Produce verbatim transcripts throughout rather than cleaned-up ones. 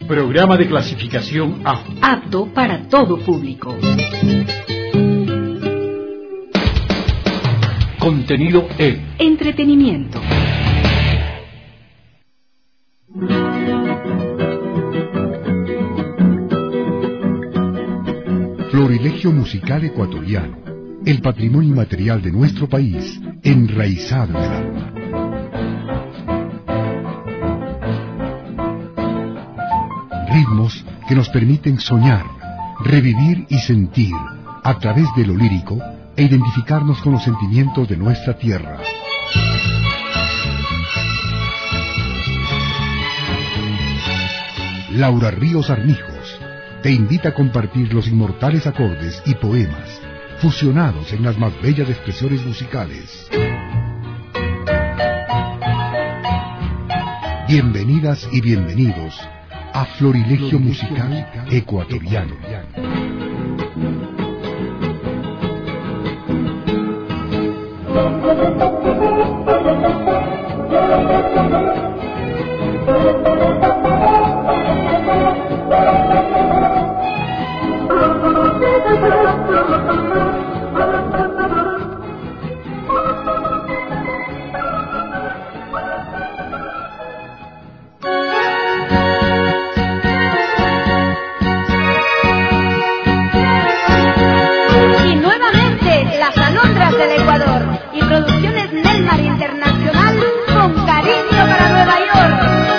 Programa de clasificación A. Apto para todo público. Contenido E. Entretenimiento. Florilegio musical ecuatoriano, el patrimonio inmaterial de nuestro país, enraizado en el alma. Ritmos que nos permiten soñar, revivir y sentir a través de lo lírico e identificarnos con los sentimientos de nuestra tierra. Laura Ríos Armijos te invita a compartir los inmortales acordes y poemas fusionados en las más bellas expresiones musicales. Bienvenidas y bienvenidos a Florilegio musical ecuatoriano. Del Ecuador y Producciones Nelmar Internacional con cariño para Nueva York.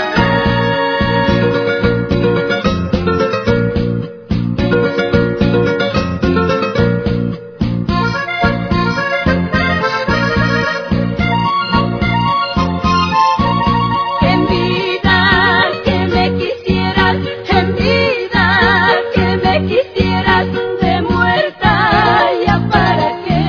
En vida que me quisieras, en vida que me quisieras, de muerta ya para qué.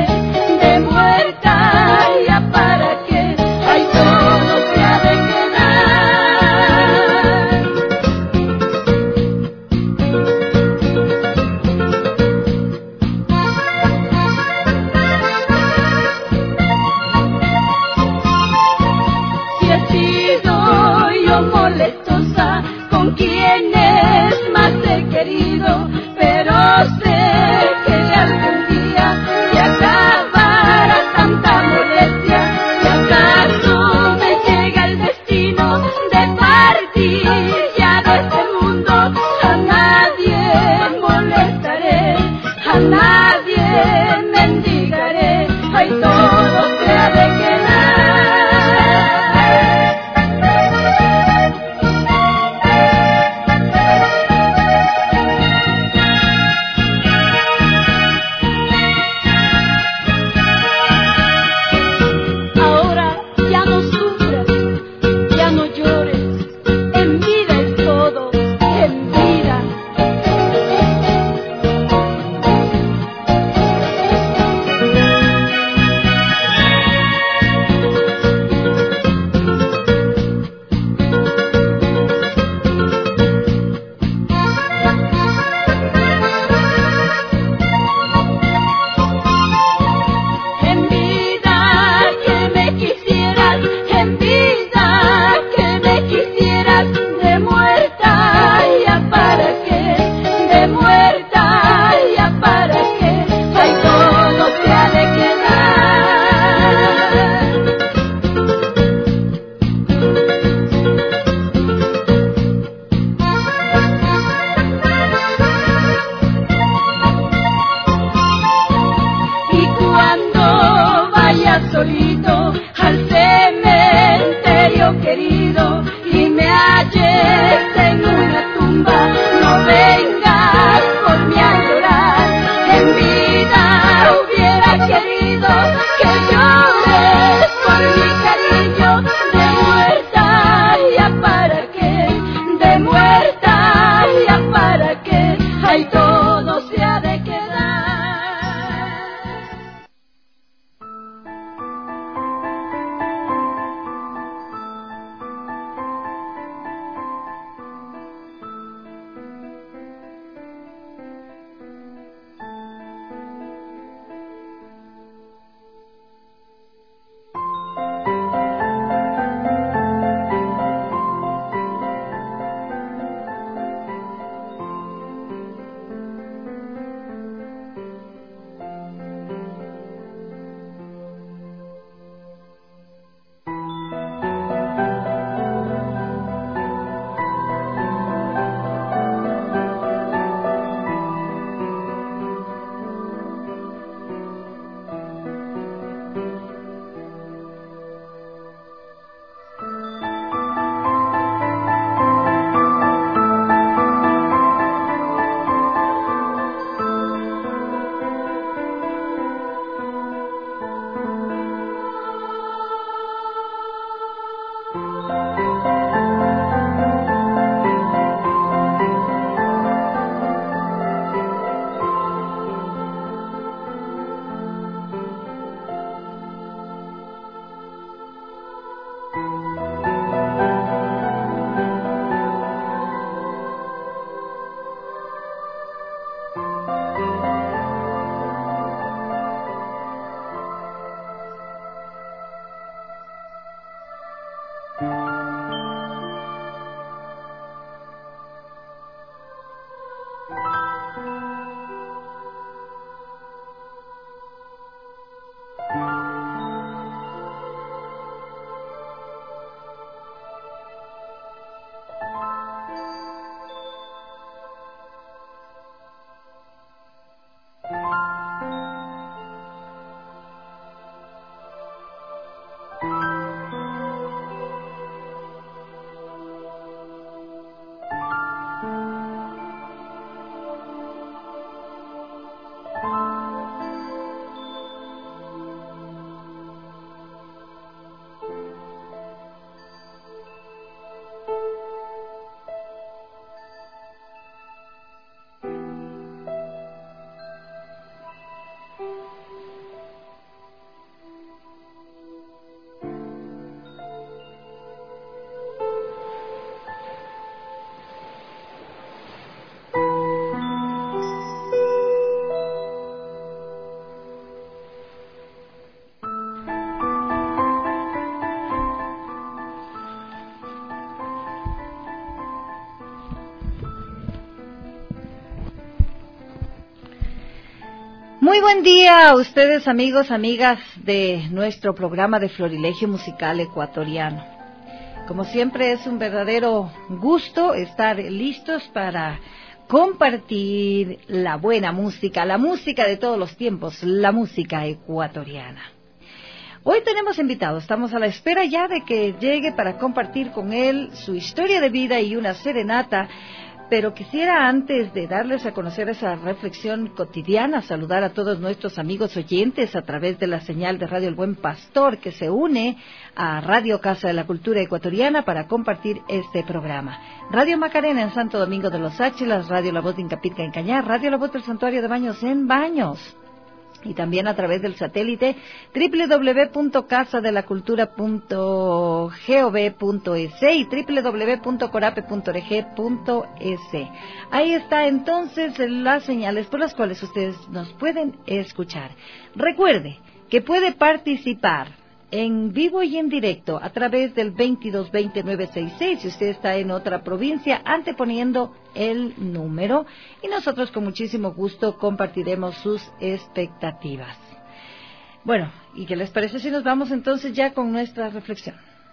Muy buen día a ustedes, amigos, amigas de nuestro programa de Florilegio Musical Ecuatoriano. Como siempre, es un verdadero gusto estar listos para compartir la buena música, la música de todos los tiempos, la música ecuatoriana. Hoy tenemos invitados, estamos a la espera ya de que llegue para compartir con él su historia de vida y una serenata. Pero quisiera, antes de darles a conocer esa reflexión cotidiana, saludar a todos nuestros amigos oyentes a través de la señal de Radio El Buen Pastor, que se une a Radio Casa de la Cultura Ecuatoriana para compartir este programa. Radio Macarena en Santo Domingo de los Áchilas, Radio La Voz de Incapitca en Cañar, Radio La Voz del Santuario de Baños en Baños. Y también a través del satélite doble u doble u doble u punto casa de la cultura punto gov punto es y doble u doble u doble u punto corape punto org punto es. Ahí está entonces las señales por las cuales ustedes nos pueden escuchar. Recuerde que puede participar en vivo y en directo a través del veintidós veinte nueve sesenta y seis si usted está en otra provincia, anteponiendo el número, y nosotros con muchísimo gusto compartiremos sus expectativas. Bueno, ¿y qué les parece si nos vamos entonces ya con nuestra reflexión?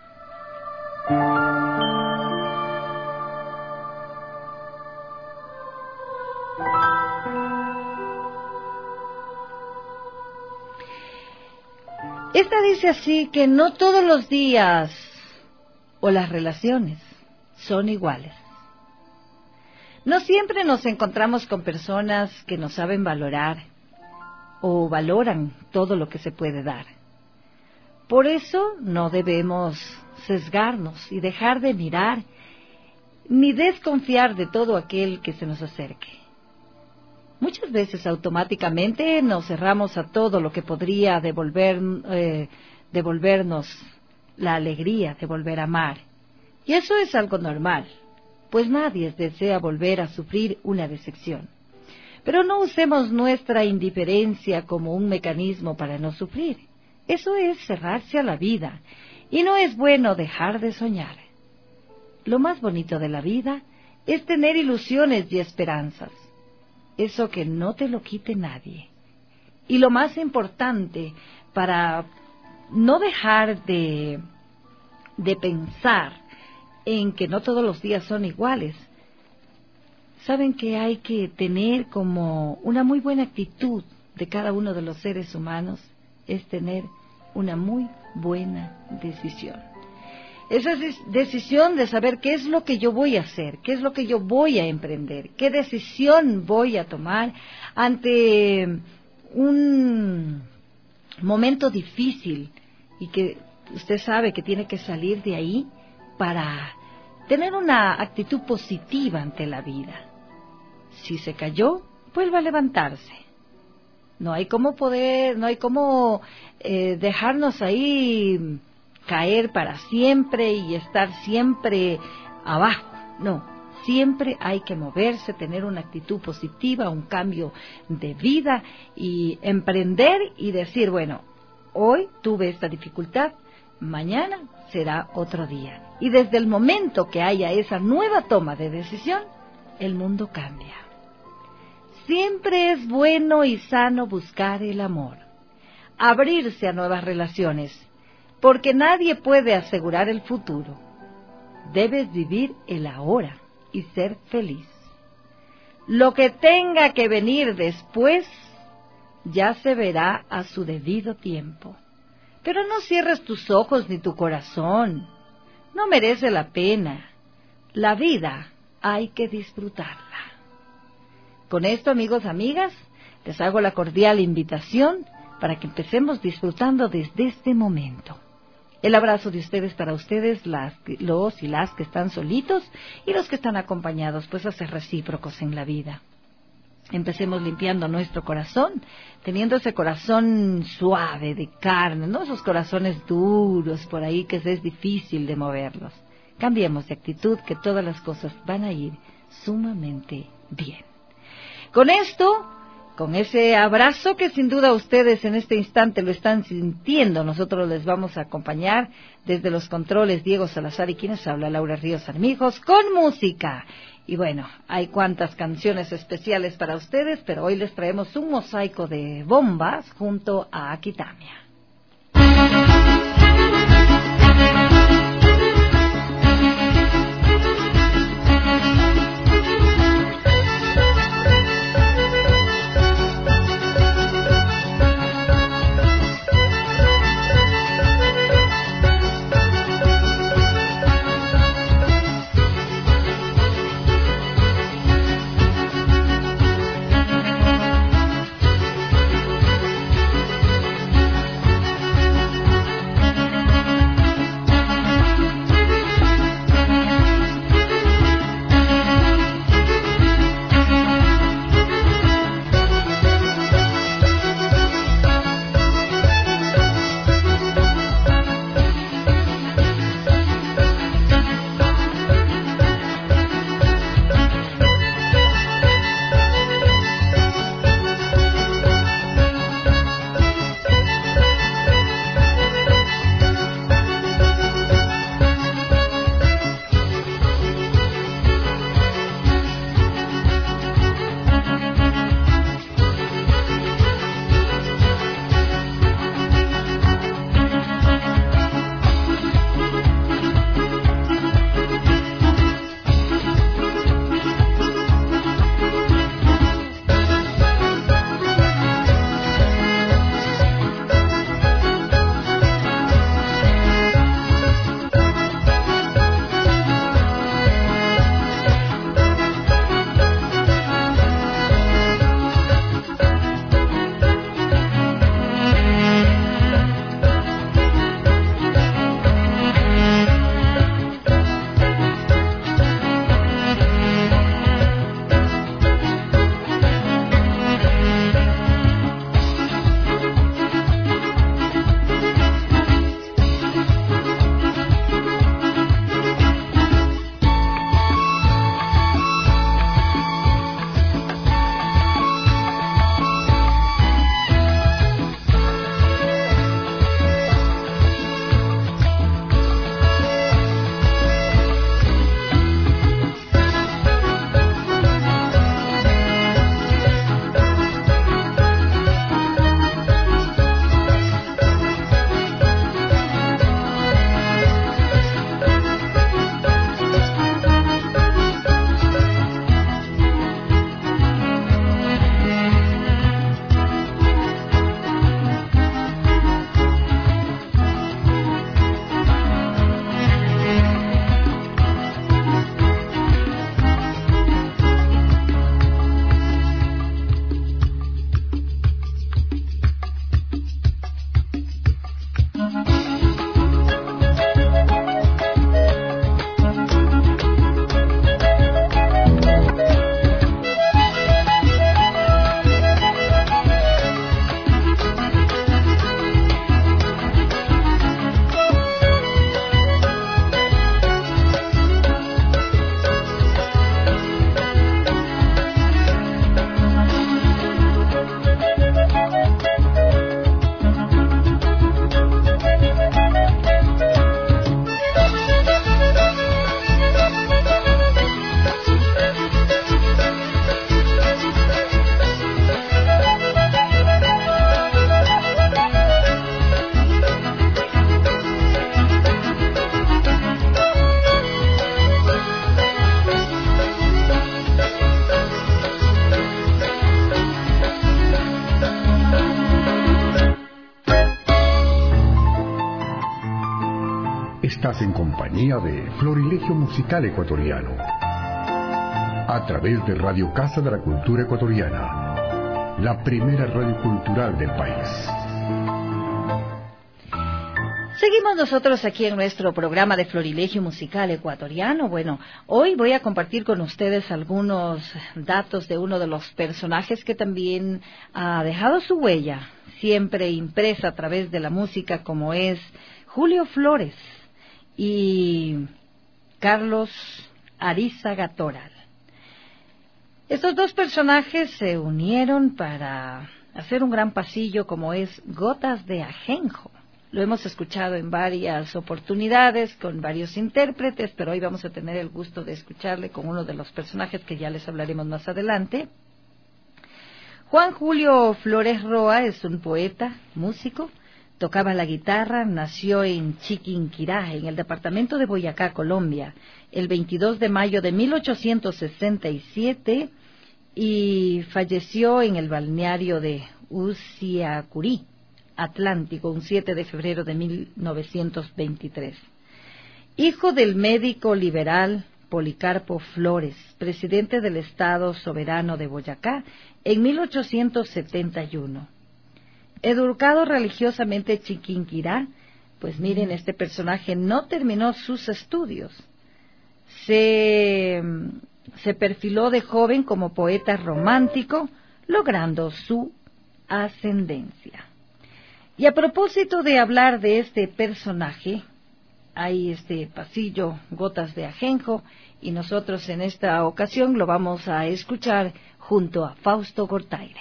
Esta dice así, que no todos los días o las relaciones son iguales. No siempre nos encontramos con personas que nos saben valorar o valoran todo lo que se puede dar. Por eso no debemos sesgarnos y dejar de mirar ni desconfiar de todo aquel que se nos acerque. Muchas veces automáticamente nos cerramos a todo lo que podría devolver, eh, devolvernos la alegría de volver a amar. Y eso es algo normal, pues nadie desea volver a sufrir una decepción. Pero no usemos nuestra indiferencia como un mecanismo para no sufrir. Eso es cerrarse a la vida, y no es bueno dejar de soñar. Lo más bonito de la vida es tener ilusiones y esperanzas. Eso que no te lo quite nadie. Y lo más importante, para no dejar de, de pensar en que no todos los días son iguales, saben que hay que tener como una muy buena actitud de cada uno de los seres humanos, es tener una muy buena decisión. Esa decisión de saber qué es lo que yo voy a hacer, qué es lo que yo voy a emprender, qué decisión voy a tomar ante un momento difícil y que usted sabe que tiene que salir de ahí para tener una actitud positiva ante la vida. Si se cayó, vuelva a levantarse. No hay cómo poder, no hay cómo eh, dejarnos ahí caer para siempre y estar siempre abajo. No, siempre hay que moverse, tener una actitud positiva, un cambio de vida y emprender y decir, bueno, hoy tuve esta dificultad, mañana será otro día. Y desde el momento que haya esa nueva toma de decisión, el mundo cambia. Siempre es bueno y sano buscar el amor, abrirse a nuevas relaciones, porque nadie puede asegurar el futuro. Debes vivir el ahora y ser feliz. Lo que tenga que venir después ya se verá a su debido tiempo. Pero no cierres tus ojos ni tu corazón. No merece la pena. La vida hay que disfrutarla. Con esto, amigos, amigas, les hago la cordial invitación para que empecemos disfrutando desde este momento. El abrazo de ustedes para ustedes, las, los y las que están solitos y los que están acompañados, pues a ser recíprocos en la vida. Empecemos limpiando nuestro corazón, teniendo ese corazón suave, de carne, no esos corazones duros por ahí que es difícil de moverlos. Cambiemos de actitud, que todas las cosas van a ir sumamente bien. Con esto, con ese abrazo que sin duda ustedes en este instante lo están sintiendo, nosotros les vamos a acompañar desde los controles Diego Salazar y quienes habla Laura Ríos Armijos con música. Y bueno, hay cuantas canciones especiales para ustedes, pero hoy les traemos un mosaico de bombas junto a Aquitania. Estás en compañía de Florilegio Musical Ecuatoriano, a través de Radio Casa de la Cultura Ecuatoriana, la primera radio cultural del país. Seguimos nosotros aquí en nuestro programa de Florilegio Musical Ecuatoriano. Bueno, hoy voy a compartir con ustedes algunos datos de uno de los personajes que también ha dejado su huella, siempre impresa a través de la música, como es Julio Flores y Carlos Arizaga Toral. Estos dos personajes se unieron para hacer un gran pasillo como es Gotas de Ajenjo. Lo hemos escuchado en varias oportunidades con varios intérpretes, pero hoy vamos a tener el gusto de escucharle con uno de los personajes que ya les hablaremos más adelante. Juan Julio Flores Roa es un poeta, músico, tocaba la guitarra, nació en Chiquinquirá, en el departamento de Boyacá, Colombia, el veintidós de mayo de mil ochocientos sesenta y siete y falleció en el balneario de Usiacurí, Atlántico, un siete de febrero de mil novecientos veintitrés. Hijo del médico liberal Policarpo Flores, presidente del Estado Soberano de Boyacá en mil ochocientos setenta y uno. Educado religiosamente en Chiquinquirá, pues miren, este personaje no terminó sus estudios. Se, se perfiló de joven como poeta romántico, logrando su ascendencia. Y a propósito de hablar de este personaje, hay este pasillo Gotas de Ajenjo, y nosotros en esta ocasión lo vamos a escuchar junto a Fausto Gortaire.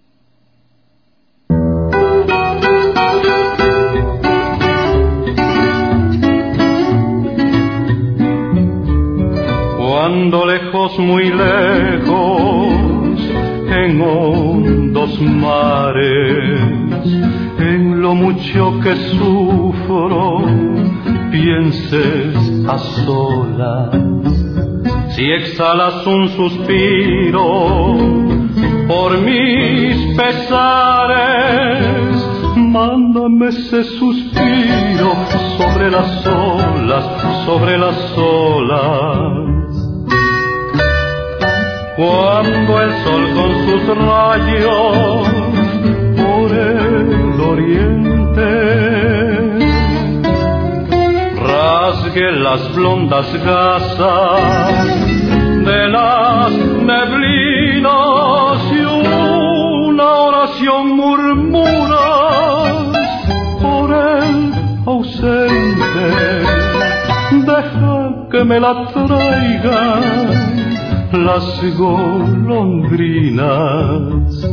Cuando lejos, muy lejos, en hondos mares, en lo mucho que sufro, pienses a solas. Si exhalas un suspiro por mis pesares, mándame ese suspiro sobre las olas, sobre las olas. Cuando el sol con sus rayos por el oriente rasgue las blondas gasas de las neblinas y una oración murmuras por el ausente. Deja que me la traigan las golondrinas.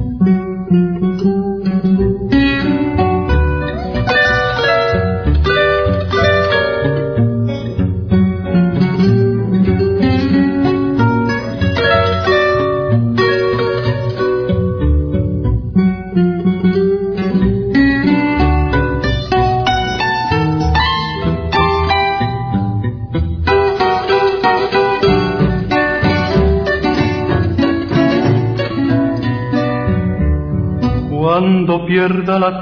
Cuando pierda la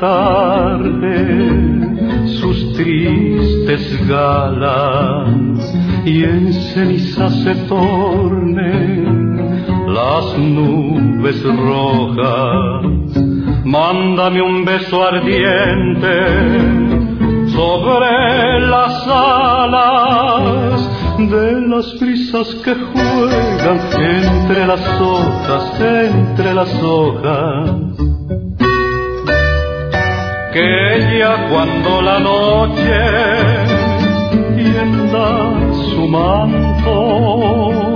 tarde sus tristes galas y en ceniza se tornen las nubes rojas, mándame un beso ardiente sobre las alas de las brisas que juegan entre las hojas, entre las hojas. Que ya cuando la noche tienda su manto,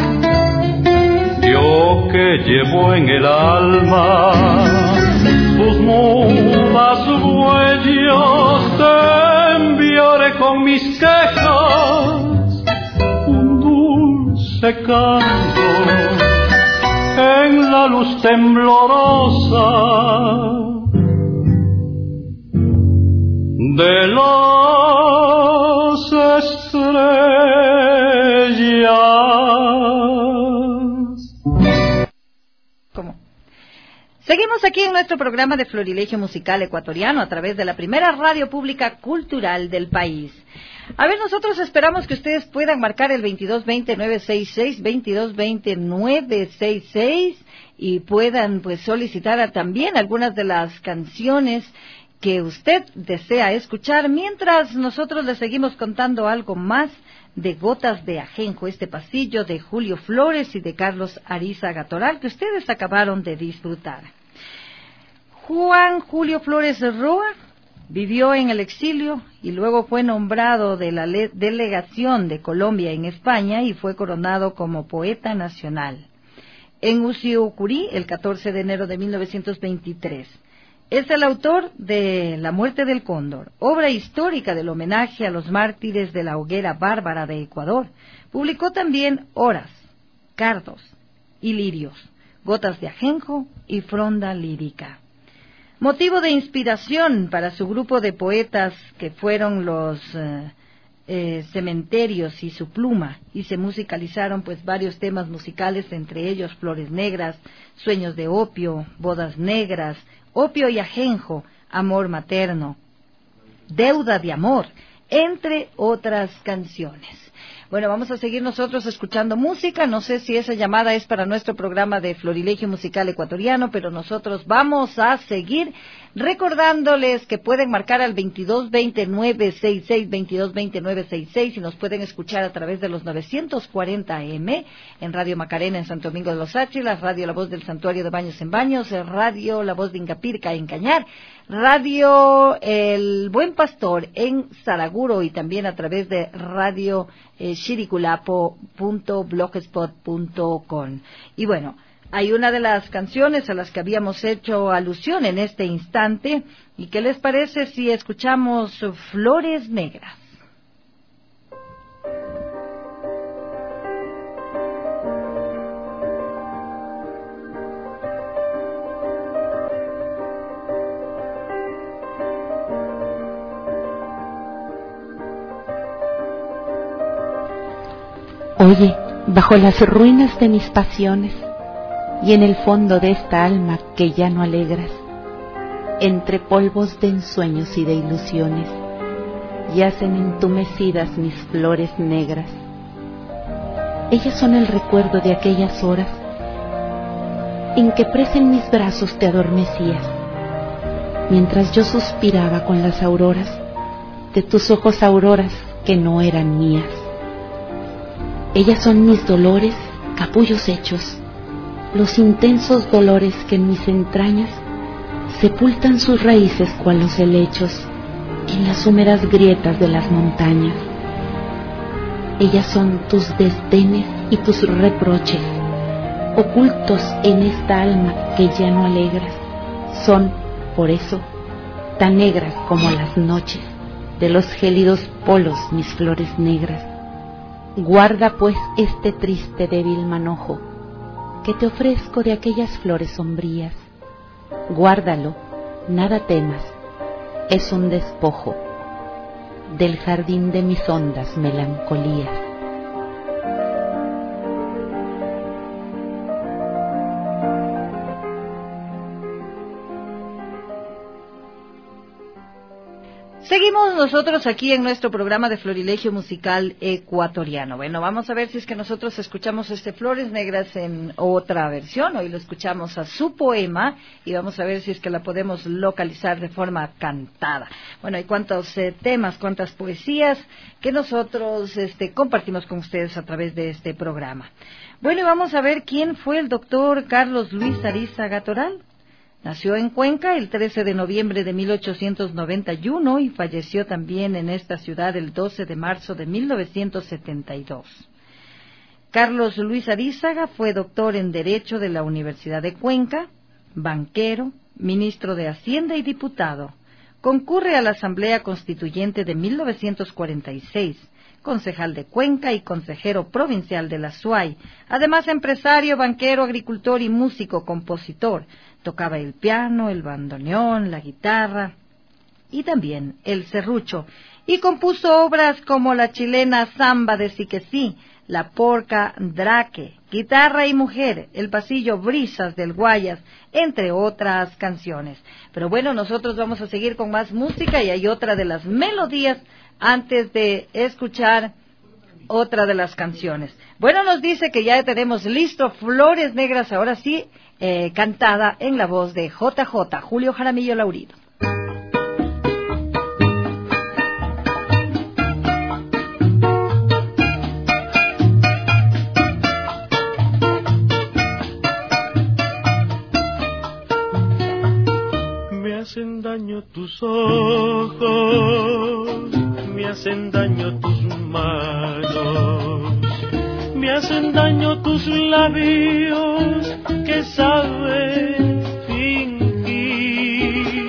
yo que llevo en el alma sus mudas huellas, te enviaré con mis quejas un dulce canto en la luz temblorosa de las estrellas. ¿Cómo? Seguimos aquí en nuestro programa de Florilegio Musical Ecuatoriano a través de la primera radio pública cultural del país. A ver, nosotros esperamos que ustedes puedan marcar el veintidós veinte nueve sesenta y seis, veintidós veinte nueve sesenta y seis y puedan pues solicitar a, también algunas de las canciones que usted desea escuchar, mientras nosotros le seguimos contando algo más de Gotas de Ajenjo, este pasillo de Julio Flores y de Carlos Arizaga Toral que ustedes acabaron de disfrutar. Juan Julio Flores Roa vivió en el exilio y luego fue nombrado de la delegación de Colombia en España y fue coronado como poeta nacional en Usiacurí el catorce de enero de mil novecientos veintitrés. Es el autor de La muerte del cóndor, obra histórica del homenaje a los mártires de la hoguera bárbara de Ecuador. Publicó también Horas, Cardos y Lirios, Gotas de ajenjo y Fronda lírica. Motivo de inspiración para su grupo de poetas que fueron los eh, eh, Cementerios y Su Pluma, y se musicalizaron pues varios temas musicales, entre ellos Flores Negras, Sueños de Opio, Bodas Negras, Opio y Ajenjo, Amor Materno, Deuda de Amor, entre otras canciones. Bueno, vamos a seguir nosotros escuchando música. No sé si esa llamada es para nuestro programa de Florilegio Musical Ecuatoriano, pero nosotros vamos a seguir recordándoles que pueden marcar al veintidós veinte nueve sesenta y seis, veintidós veinte nueve sesenta y seis, y nos pueden escuchar a través de los novecientos cuarenta A M en Radio Macarena en Santo Domingo de los Áchilas, Radio La Voz del Santuario de Baños en Baños, Radio La Voz de Ingapirca en Cañar, Radio El Buen Pastor en Saraguro, y también a través de Radio eh, Chiriculapo punto blogspot punto com. Y bueno, hay una de las canciones a las que habíamos hecho alusión en este instante, y ¿qué les parece si escuchamos Flores Negras? Oye, bajo las ruinas de mis pasiones y en el fondo de esta alma que ya no alegras, entre polvos de ensueños y de ilusiones, yacen entumecidas mis flores negras. Ellas son el recuerdo de aquellas horas en que presa en mis brazos te adormecías, mientras yo suspiraba con las auroras de tus ojos, auroras que no eran mías. Ellas son mis dolores, capullos hechos, los intensos dolores que en mis entrañas sepultan sus raíces cual los helechos en las húmedas grietas de las montañas. Ellas son tus desdenes y tus reproches, ocultos en esta alma que ya no alegras. Son, por eso, tan negras como las noches de los gélidos polos mis flores negras. Guarda pues este triste débil manojo que te ofrezco de aquellas flores sombrías. Guárdalo, nada temas, es un despojo del jardín de mis hondas melancolías. Seguimos nosotros aquí en nuestro programa de Florilegio Musical Ecuatoriano. Bueno, vamos a ver si es que nosotros escuchamos este Flores Negras en otra versión. Hoy lo escuchamos a su poema y vamos a ver si es que la podemos localizar de forma cantada. Bueno, hay cuántos eh, temas, cuántas poesías que nosotros este, compartimos con ustedes a través de este programa. Bueno, y vamos a ver quién fue el doctor Carlos Luis Arizaga Toral. Nació en Cuenca el trece de noviembre de mil ochocientos noventa y uno y falleció también en esta ciudad el doce de marzo de mil novecientos setenta y dos. Carlos Luis Arizaga fue doctor en Derecho de la Universidad de Cuenca, banquero, ministro de Hacienda y diputado. Concurre a la Asamblea Constituyente de mil novecientos cuarenta y seis, concejal de Cuenca y consejero provincial de la S U A Y. Además, empresario, banquero, agricultor y músico, compositor. Tocaba el piano, el bandoneón, la guitarra y también el serrucho. Y compuso obras como la chilena Samba de Siquesí, La Porca Draque, Guitarra y Mujer, El Pasillo Brisas del Guayas, entre otras canciones. Pero bueno, nosotros vamos a seguir con más música y hay otra de las melodías antes de escuchar otra de las canciones. Bueno, nos dice que ya tenemos listo Flores Negras, ahora sí, eh, cantada en la voz de J J, Julio Jaramillo Laurido. Me hacen daño tus ojos, me hacen daño tus manos, me hacen daño tus labios que saben fingir.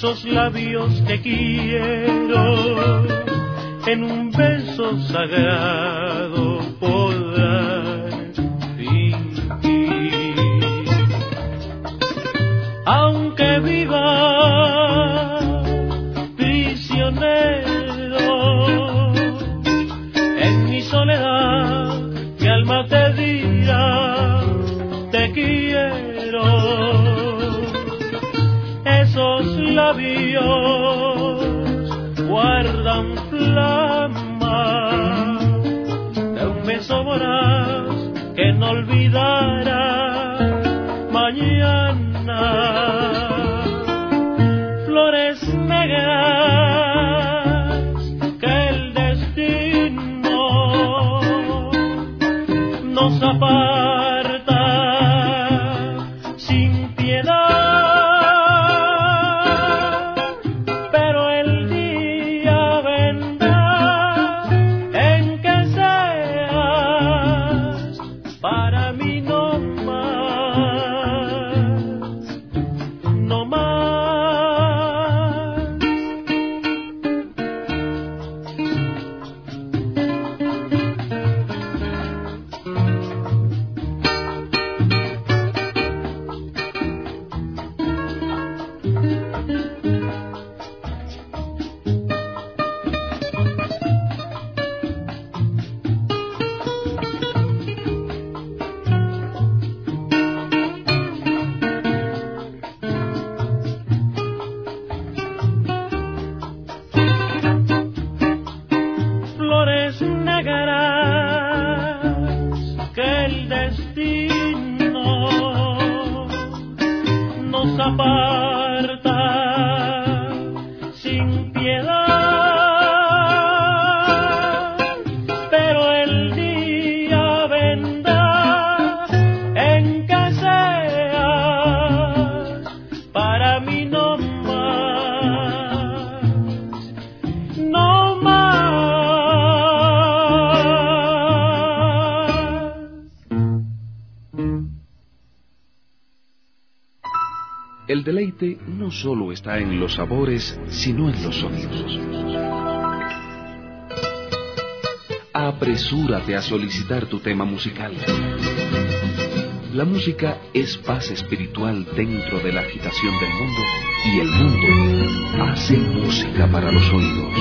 esos labios que quiero, en un beso sagrado podrán fingir. Aunque viva prisionero en mi soledad, mi alma te dirá te quiero. Esos labios guardan flama de un beso voraz que no olvidará mañana. Flores negras que el destino nos aparta sin piedad, pero el día vendrá en que seas para mí no más, no más. Flores negras que el destino nos aparta sin piedad, pero el día vendrá en que seas para mí no más, no más. El deleite no solo está en los sabores, sino en los sonidos. Apresúrate a solicitar tu tema musical. La música es paz espiritual dentro de la agitación del mundo, y el mundo hace música para los oídos.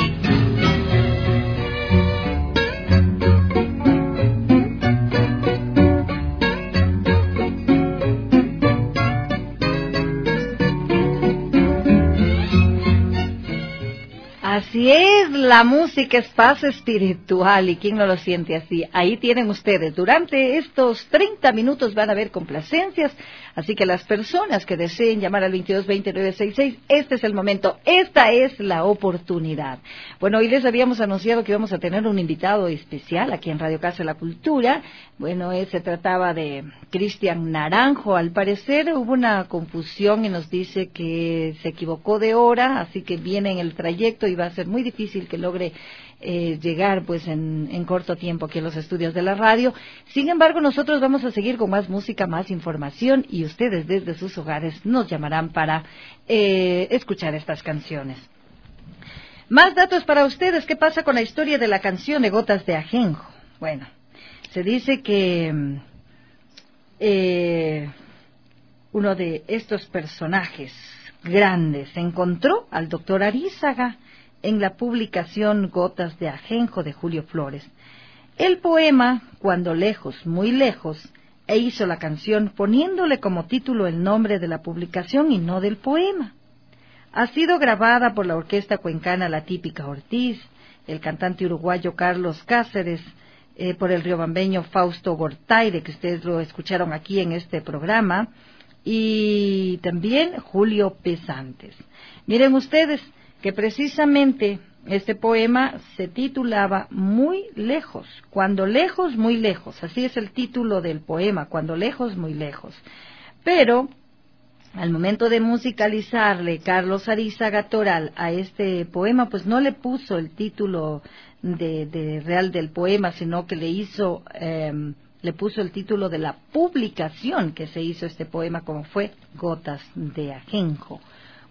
Así es, la música es paz espiritual, y quién no lo siente así. Ahí tienen ustedes, durante estos treinta minutos van a haber complacencias, así que las personas que deseen llamar al veintidós veinte nueve sesenta y seis, este es el momento, esta es la oportunidad. Bueno, hoy les habíamos anunciado que íbamos a tener un invitado especial aquí en Radio Casa de la Cultura. Bueno, eh, se trataba de Cristian Naranjo. Al parecer hubo una confusión y nos dice que se equivocó de hora, así que viene en el trayecto y va a ser muy difícil que logre eh, llegar pues en, en corto tiempo aquí a los estudios de la radio. Sin embargo, nosotros vamos a seguir con más música, más información, y ustedes desde sus hogares nos llamarán para eh, escuchar estas canciones. Más datos para ustedes. ¿Qué pasa con la historia de la canción de Gotas de Ajenjo? Bueno, se dice que eh, uno de estos personajes grandes encontró al doctor Arízaga en la publicación Gotas de Ajenjo de Julio Flores el poema Cuando lejos, muy lejos, e hizo la canción poniéndole como título el nombre de la publicación y no del poema. Ha sido grabada por la orquesta cuencana La Típica Ortiz, el cantante uruguayo Carlos Cáceres, eh, por el riobambeño Fausto Gortaire, que ustedes lo escucharon aquí en este programa, y también Julio Pesantes. Miren ustedes que precisamente este poema se titulaba Muy lejos, cuando lejos, muy lejos, así es el título del poema, Cuando lejos, muy lejos. Pero al momento de musicalizarle Carlos Arízaga Toral a este poema, pues no le puso el título de, de real del poema, sino que le hizo, eh, le puso el título de la publicación que se hizo este poema, como fue Gotas de Ajenjo.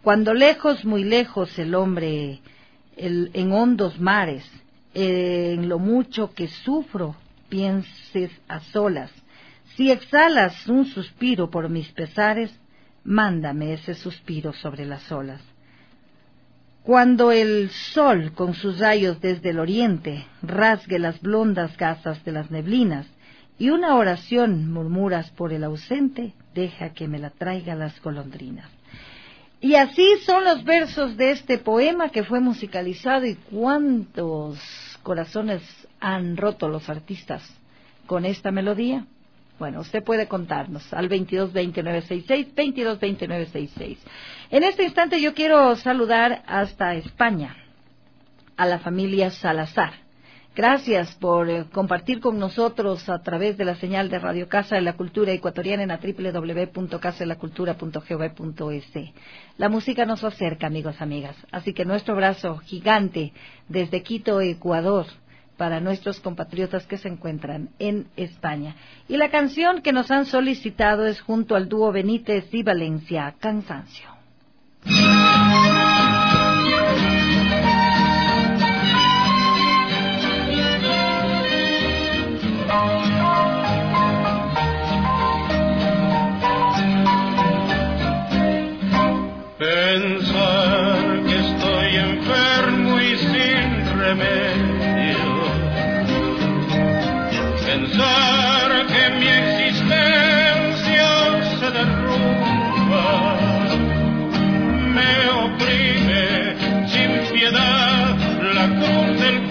Cuando lejos, muy lejos el hombre, el, en hondos mares, eh, en lo mucho que sufro, pienses a solas. Si exhalas un suspiro por mis pesares, mándame ese suspiro sobre las olas. Cuando el sol con sus rayos desde el oriente rasgue las blondas gasas de las neblinas y una oración murmuras por el ausente, deja que me la traiga las golondrinas. Y así son los versos de este poema que fue musicalizado, y cuántos corazones han roto los artistas con esta melodía. Bueno, usted puede contarnos al veintidós veinte nueve sesenta y seis, veintidós veinte nueve sesenta y seis. En este instante yo quiero saludar hasta España a la familia Salazar. Gracias por eh, compartir con nosotros a través de la señal de Radio Casa de la Cultura Ecuatoriana en la doble u doble u doble u punto casa de la cultura punto gov punto es. La música nos acerca, amigos, amigas. Así que nuestro abrazo gigante desde Quito, Ecuador, para nuestros compatriotas que se encuentran en España. Y la canción que nos han solicitado es junto al dúo Benítez y Valencia, Cansancio. Pensar que estoy enfermo y sin remedio, pensar que mi existencia se derrumba, me oprime sin piedad la cruz del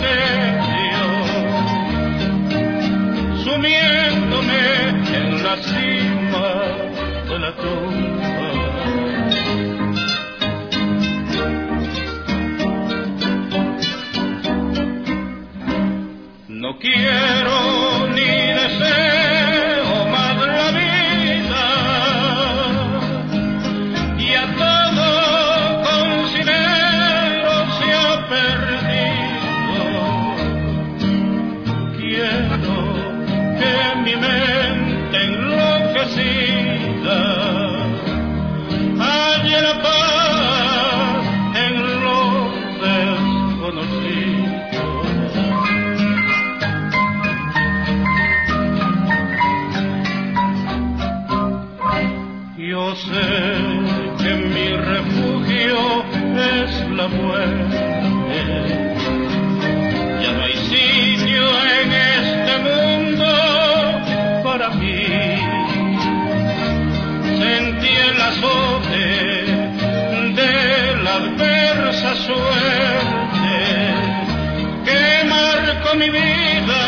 tedio, sumiéndome en la cima de la tumba. No quiero ni deseo más la vida, y a todo considero se ha perdido. Quiero que mi mente enloquecida halle la paz en lo desconocido. Yo sé que mi refugio es la muerte. Ya no hay sitio en este mundo para mí. Sentí el azote de la adversa suerte que marcó mi vida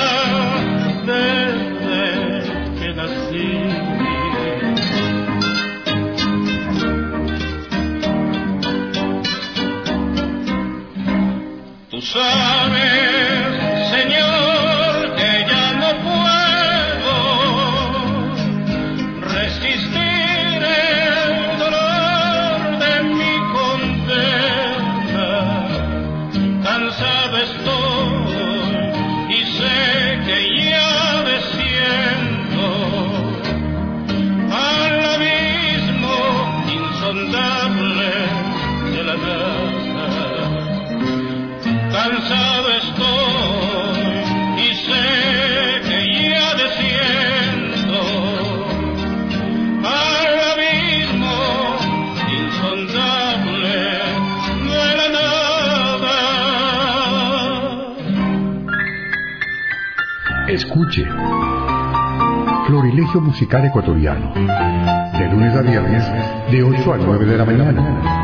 desde que nací. Tú sabes, Señor, que ya no puedo resistir el dolor de mi condena. Cansado estoy y sé que ya desciendo al abismo insondable de la nada. Cansado estoy y sé que ya desciendo al abismo insondable de la nada. Escuche Florilegio Musical Ecuatoriano, de lunes a viernes de ocho a nueve de la mañana.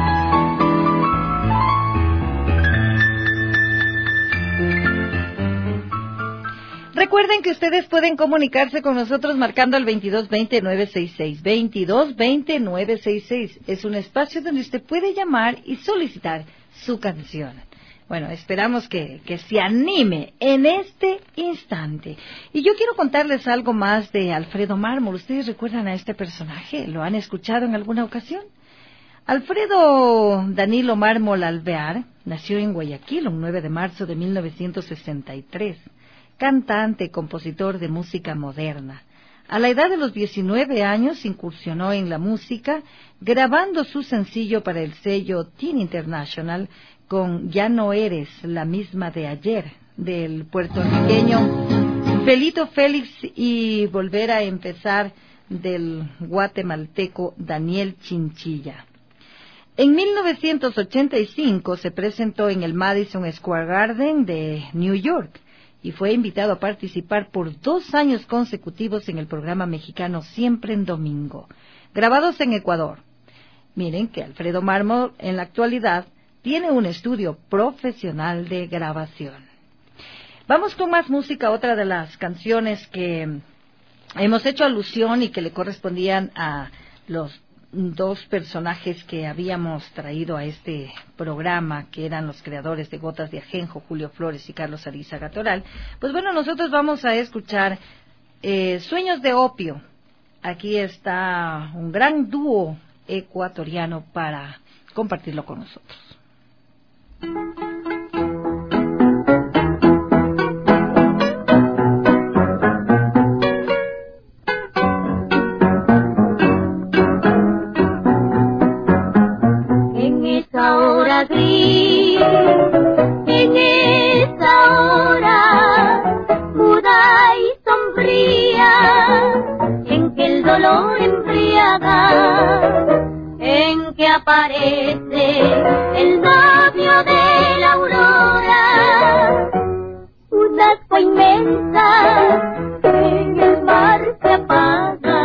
Recuerden que ustedes pueden comunicarse con nosotros marcando al veintidós veinte nueve sesenta y seis, veintidós veinte nueve sesenta y seis. Es un espacio donde usted puede llamar y solicitar su canción. Bueno, esperamos que, que se anime en este instante. Y yo quiero contarles algo más de Alfredo Mármol. ¿Ustedes recuerdan a este personaje? ¿Lo han escuchado en alguna ocasión? Alfredo Danilo Mármol Alvear nació en Guayaquil un nueve de marzo de mil novecientos sesenta y tres. Cantante, compositor de música moderna. A la edad de los diecinueve años incursionó en la música, grabando su sencillo para el sello Teen International con Ya no eres la misma de ayer, del puertorriqueño Felito Félix, y Volver a empezar, del guatemalteco Daniel Chinchilla. En mil novecientos ochenta y cinco se presentó en el Madison Square Garden de New York y fue invitado a participar por dos años consecutivos en el programa mexicano Siempre en Domingo, grabados en Ecuador. Miren que Alfredo Mármol en la actualidad tiene un estudio profesional de grabación. Vamos con más música, otra de las canciones que hemos hecho alusión y que le correspondían a los dos personajes que habíamos traído a este programa, que eran los creadores de Gotas de Ajenjo, Julio Flores y Carlos Arizaga Toral. Pues bueno, nosotros vamos a escuchar eh, Sueños de Opio. Aquí está un gran dúo ecuatoriano para compartirlo con nosotros. Gris, en esa hora muda y sombría, en que el dolor embriaga, en que aparece el novio de la aurora, una ascua inmensa en el mar se apaga.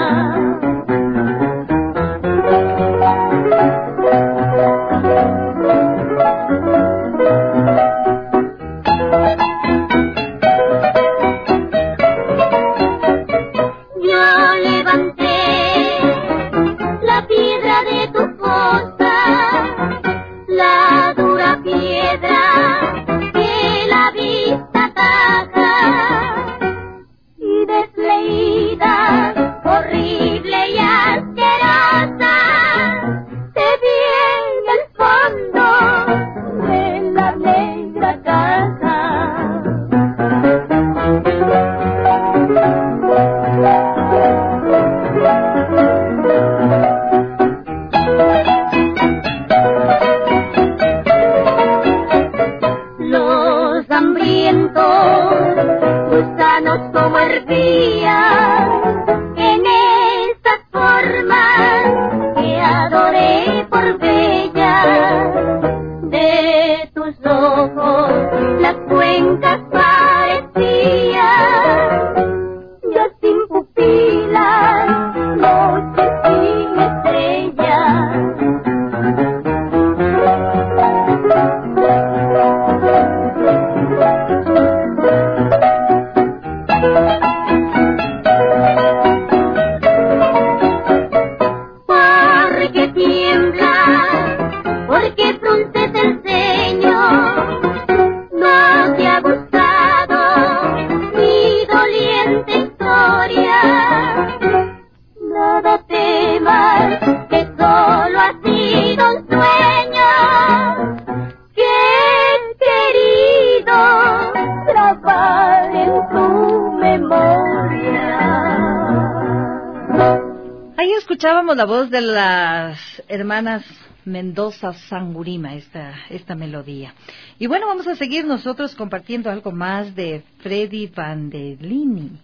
La voz de las hermanas Mendoza Sangurima, esta, esta melodía. Y bueno, vamos a seguir nosotros compartiendo algo más de Freddy Vandelini.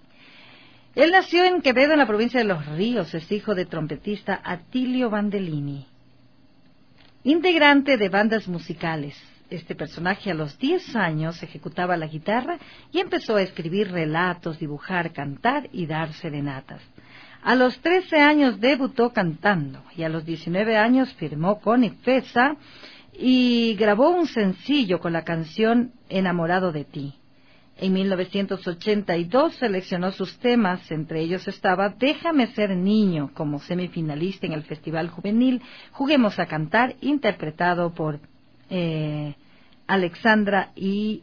Él nació en Quevedo, en la provincia de Los Ríos. Es hijo de trompetista Atilio Vandelini, integrante de bandas musicales. Este personaje a los diez años ejecutaba la guitarra y empezó a escribir relatos, dibujar, cantar y dar serenatas. A los trece años debutó cantando y a los diecinueve años firmó con IFESA y grabó un sencillo con la canción Enamorado de ti. En mil novecientos ochenta y dos seleccionó sus temas, entre ellos estaba Déjame ser niño, como semifinalista en el Festival Juvenil Juguemos a Cantar, interpretado por eh, Alexandra y,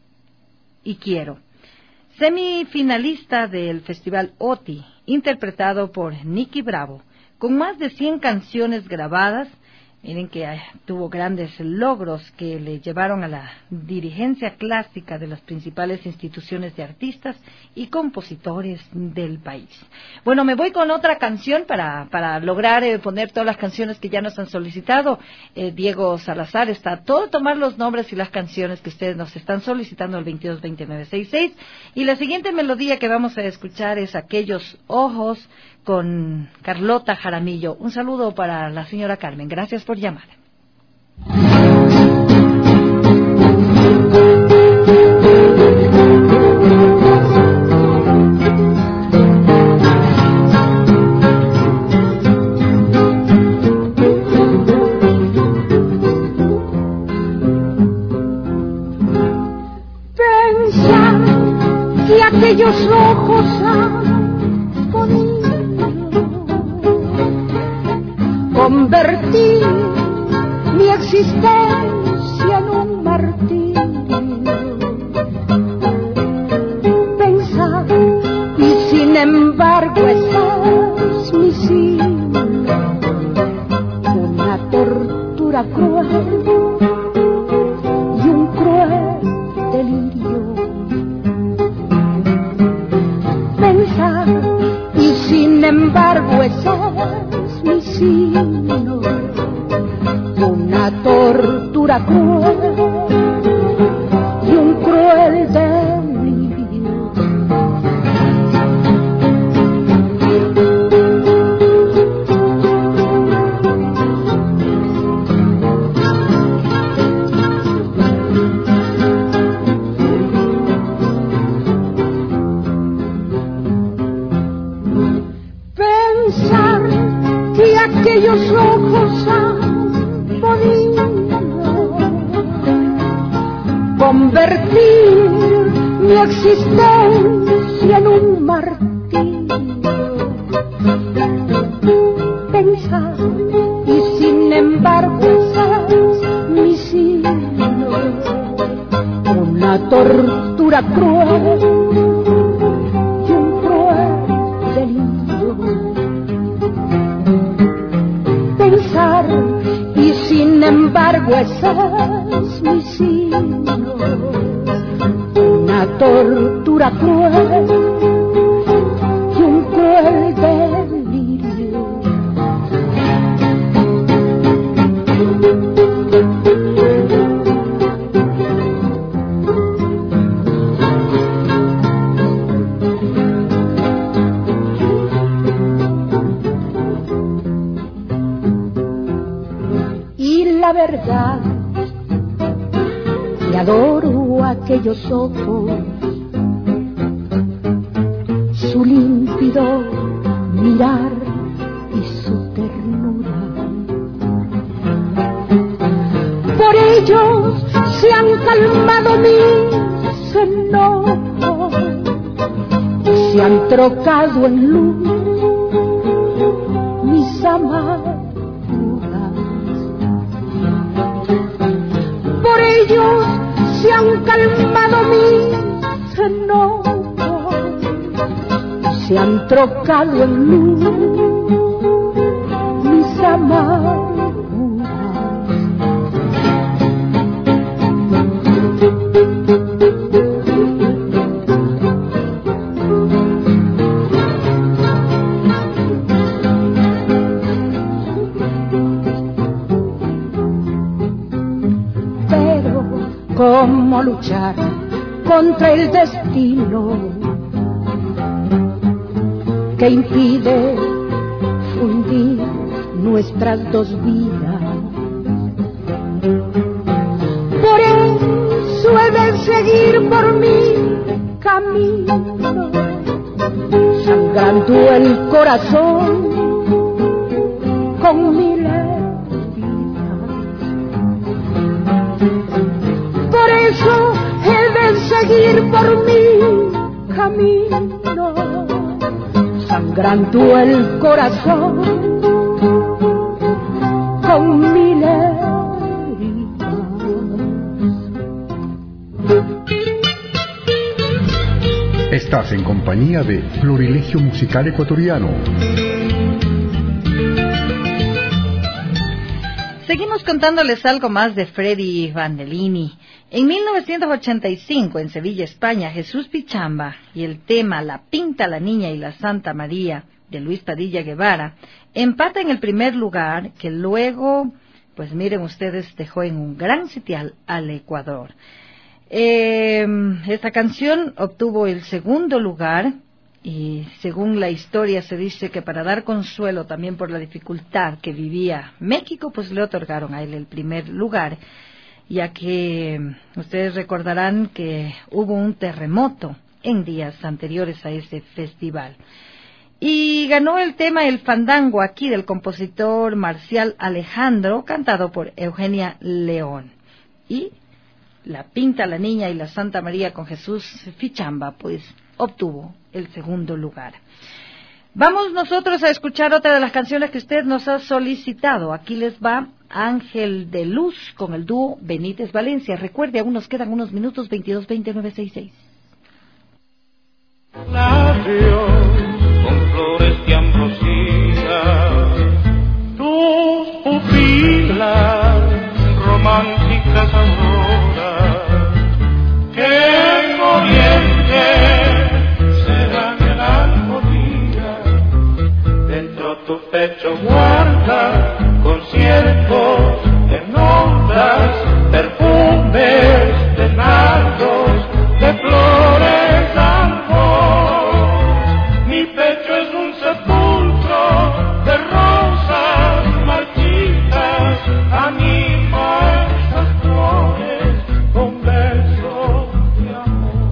y Quiero. Semifinalista del Festival OTI, interpretado por Nicky Bravo. Con más de cien canciones grabadas, Miren que eh, tuvo grandes logros que le llevaron a la dirigencia clásica de las principales instituciones de artistas y compositores del país. Bueno, me voy con otra canción para, para lograr eh, poner todas las canciones que ya nos han solicitado. Eh, Diego Salazar está a todo tomar los nombres y las canciones que ustedes nos están solicitando al veintidós veinte nueve sesenta y seis. Y la siguiente melodía que vamos a escuchar es Aquellos Ojos, con Carlota Jaramillo. Un saludo para la señora Carmen. Gracias por llamar. Pensar que aquellos ojos han podido convertir mi existencia en un martirio. Pensar y sin embargo esa es mi signo, una tortura cruel y un cruel delirio. Pensar y sin embargo esa es mi signo, una tortura cruel y un cruel delirio. Pensar que aquellos ojos han podido convertir mi existencia en un martirio. Pensar y sin embargo esa es mi signo, una tortura cruel y un cruel delirio. Pensar y sin embargo esa es mi signo, una tortura cruel y un cruel delirio. Y la verdad, que adoro aquellos ojos, su límpido mirar y su ternura. Por ellos se han calmado mis enojos, se han trocado en luz mis amarguras. Por ellos se han calmado mis enojos, se han trocado en luz mis amarguras. Pero ¿cómo luchar contra el destino que impide fundir nuestras dos vidas? Por eso he de seguir por mi camino, sangrando el corazón con mil heridas. Por eso he de seguir por mi camino, sangrando el corazón con mil heridas. Estás en compañía de Florilegio Musical Ecuatoriano. seguimos contándoles algo más de Freddy Vanellini. En mil novecientos ochenta y cinco, en Sevilla, España, Jesús Pichamba y el tema La Pinta la Niña y la Santa María, de Luis Padilla Guevara, empata en el primer lugar, que luego, pues miren ustedes, dejó en un gran sitial al Ecuador. Eh, esta canción obtuvo el segundo lugar, y según la historia se dice que para dar consuelo también por la dificultad que vivía México, pues le otorgaron a él el primer lugar, ya que ustedes recordarán que hubo un terremoto en días anteriores a ese festival. Y ganó el tema El Fandango aquí del compositor Marcial Alejandro, cantado por Eugenia León. Y La Pinta la Niña y la Santa María con Jesús Pichamba, pues obtuvo el segundo lugar. Vamos nosotros a escuchar otra de las canciones que usted nos ha solicitado. Aquí les va Ángel de Luz con el dúo Benítez Valencia. Recuerde, aún nos quedan unos minutos. Veintidós veinte nueve sesenta y seis. Con flores de ambrosía, tus pupilas románticas auroras, que corriente será melancolía, dentro tu pecho guarda conciertos de notas, perfumes de nardos, de flores algo. Mi pecho es un sepulcro de rosas marchitas, anima esas flores con besos de amor.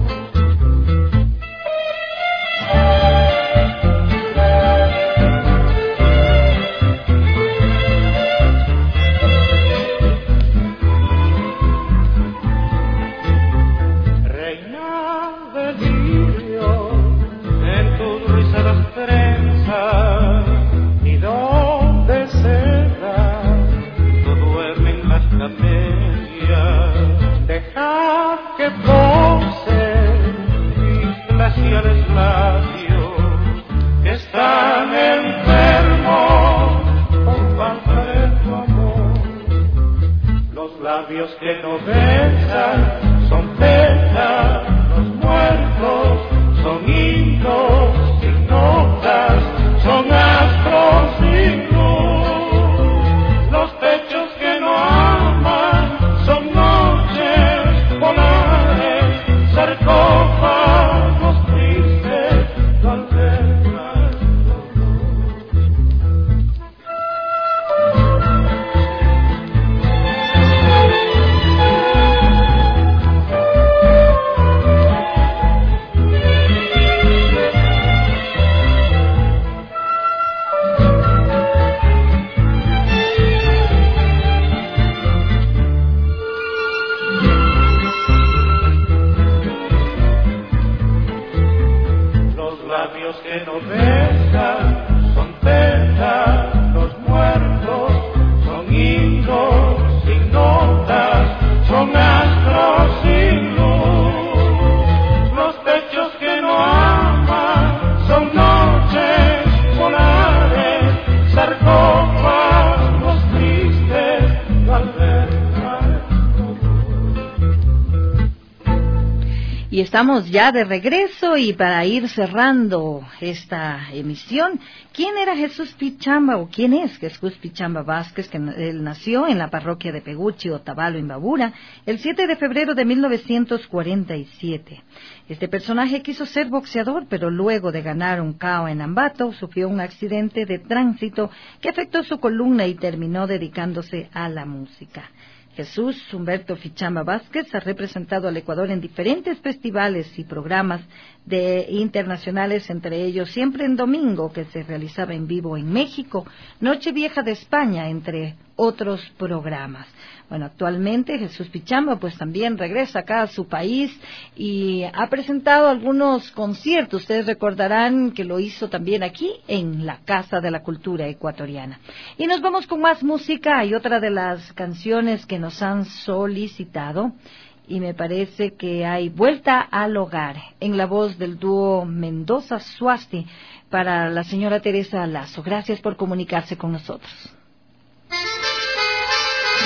Reina del lirio en tus rizadas trenzas, nido de seda, no duermen las camelias. Deja que pose mis glaciales labios, que están enfermos por falta de tu amor. Los labios que no besan son penas, los muertos son himnos sin notas, son astros sin luz. Los pechos que no aman son noches polares, sarcófagos tristes, albergas que no besan son penas, los muertos son himnos sin notas, son astros sin luz. Los pechos que no aman son noches polares, sarcófagos tristes, albergar. Y estamos ya de regreso, y para ir cerrando esta emisión, ¿quién era Jesús Pichamba o quién es Jesús Pichamba Vázquez? Que él nació en la parroquia de Peguchi, Otavalo, Imbabura, el siete de febrero de mil novecientos cuarenta y siete. Este personaje quiso ser boxeador, pero luego de ganar un K O en Ambato, sufrió un accidente de tránsito que afectó su columna y terminó dedicándose a la música. Jesús Humberto Pichamba Vázquez ha representado al Ecuador en diferentes festivales y programas de internacionales, entre ellos Siempre en Domingo, que se realizaba en vivo en México, Nochevieja de España, entre otros programas. Bueno, actualmente Jesús Pichamba pues también regresa acá a su país y ha presentado algunos conciertos. Ustedes recordarán que lo hizo también aquí en la Casa de la Cultura Ecuatoriana. Y nos vamos con más música. Hay otra de las canciones que nos han solicitado y me parece que hay Vuelta al Hogar, en la voz del dúo Mendoza Suasti, para la señora Teresa Lazo. Gracias por comunicarse con nosotros.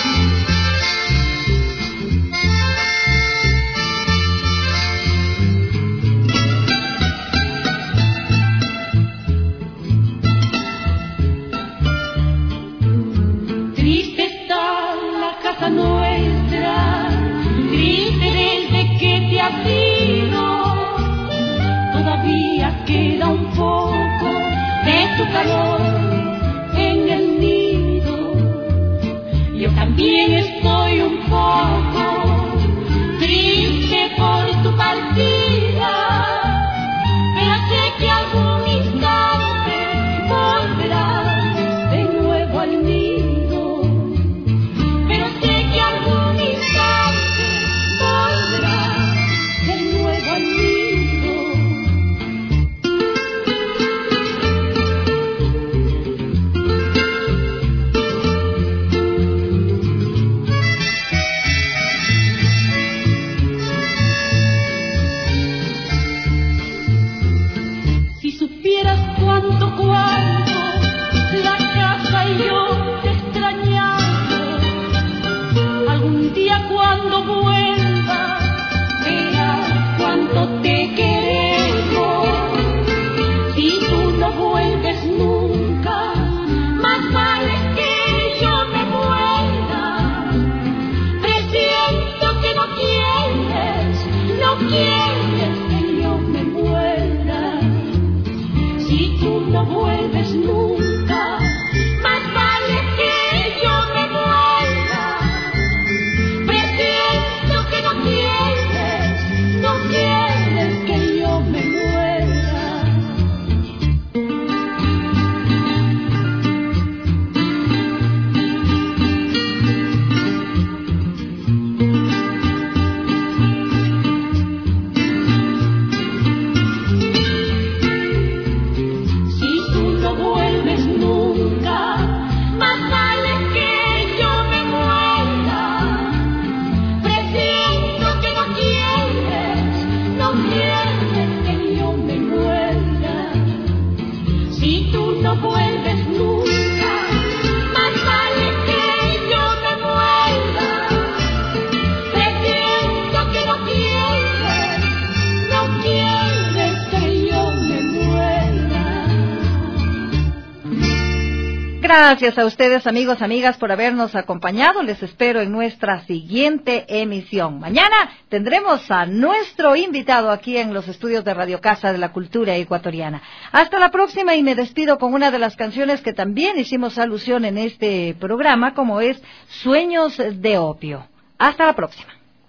Gracias a ustedes, amigos, amigas, por habernos acompañado. Les espero en nuestra siguiente emisión. Mañana tendremos a nuestro invitado aquí en los estudios de Radio Casa de la Cultura Ecuatoriana. Hasta la próxima, y me despido con una de las canciones que también hicimos alusión en este programa, como es Sueños de Opio. Hasta la próxima.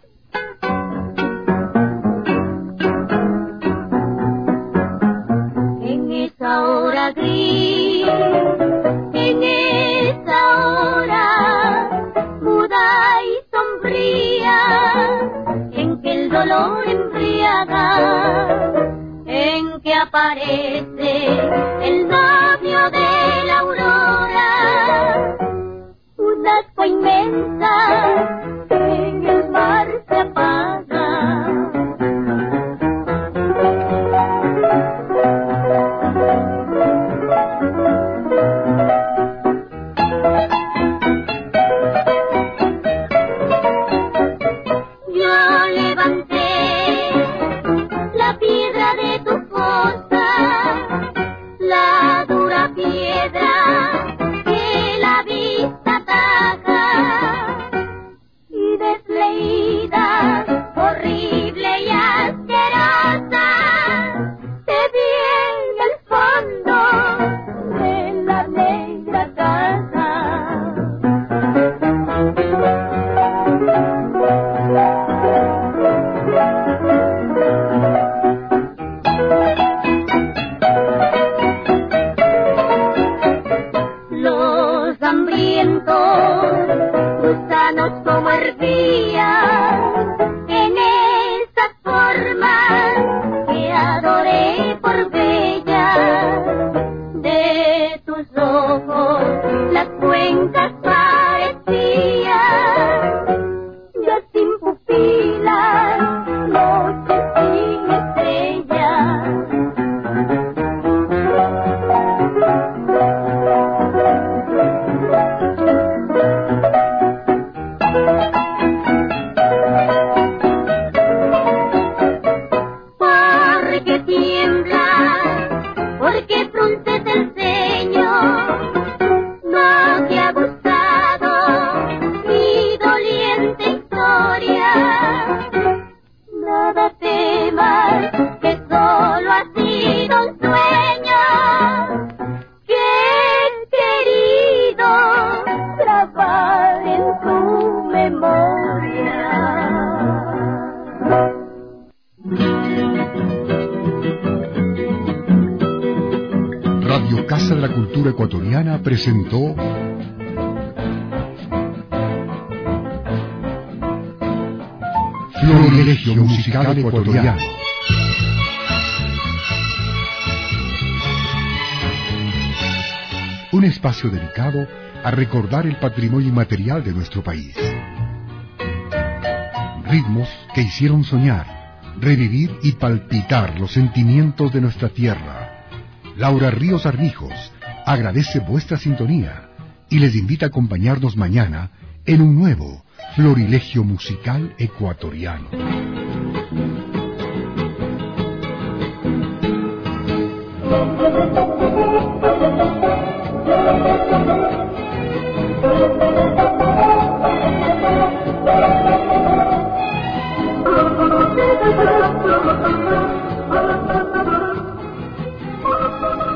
En esa hora gris, en esa hora muda y sombría, en que el dolor embriaga, en que aparece el novio de la aurora, una ascua inmensa en el mar se apaga. que tiembla, porque frunces el ceño. No te ha gustado mi doliente historia. Nada temas, que solo ha sido un sueño que he querido grabar en tu memoria. Radio Casa de la Cultura Ecuatoriana presentó Florilegio Musical Ecuatoriano. Un espacio dedicado a recordar el patrimonio inmaterial de nuestro país. Ritmos que hicieron soñar, revivir y palpitar los sentimientos de nuestra tierra. Laura Ríos Armijos agradece vuestra sintonía y les invita a acompañarnos mañana en un nuevo Florilegio Musical Ecuatoriano. Thank you.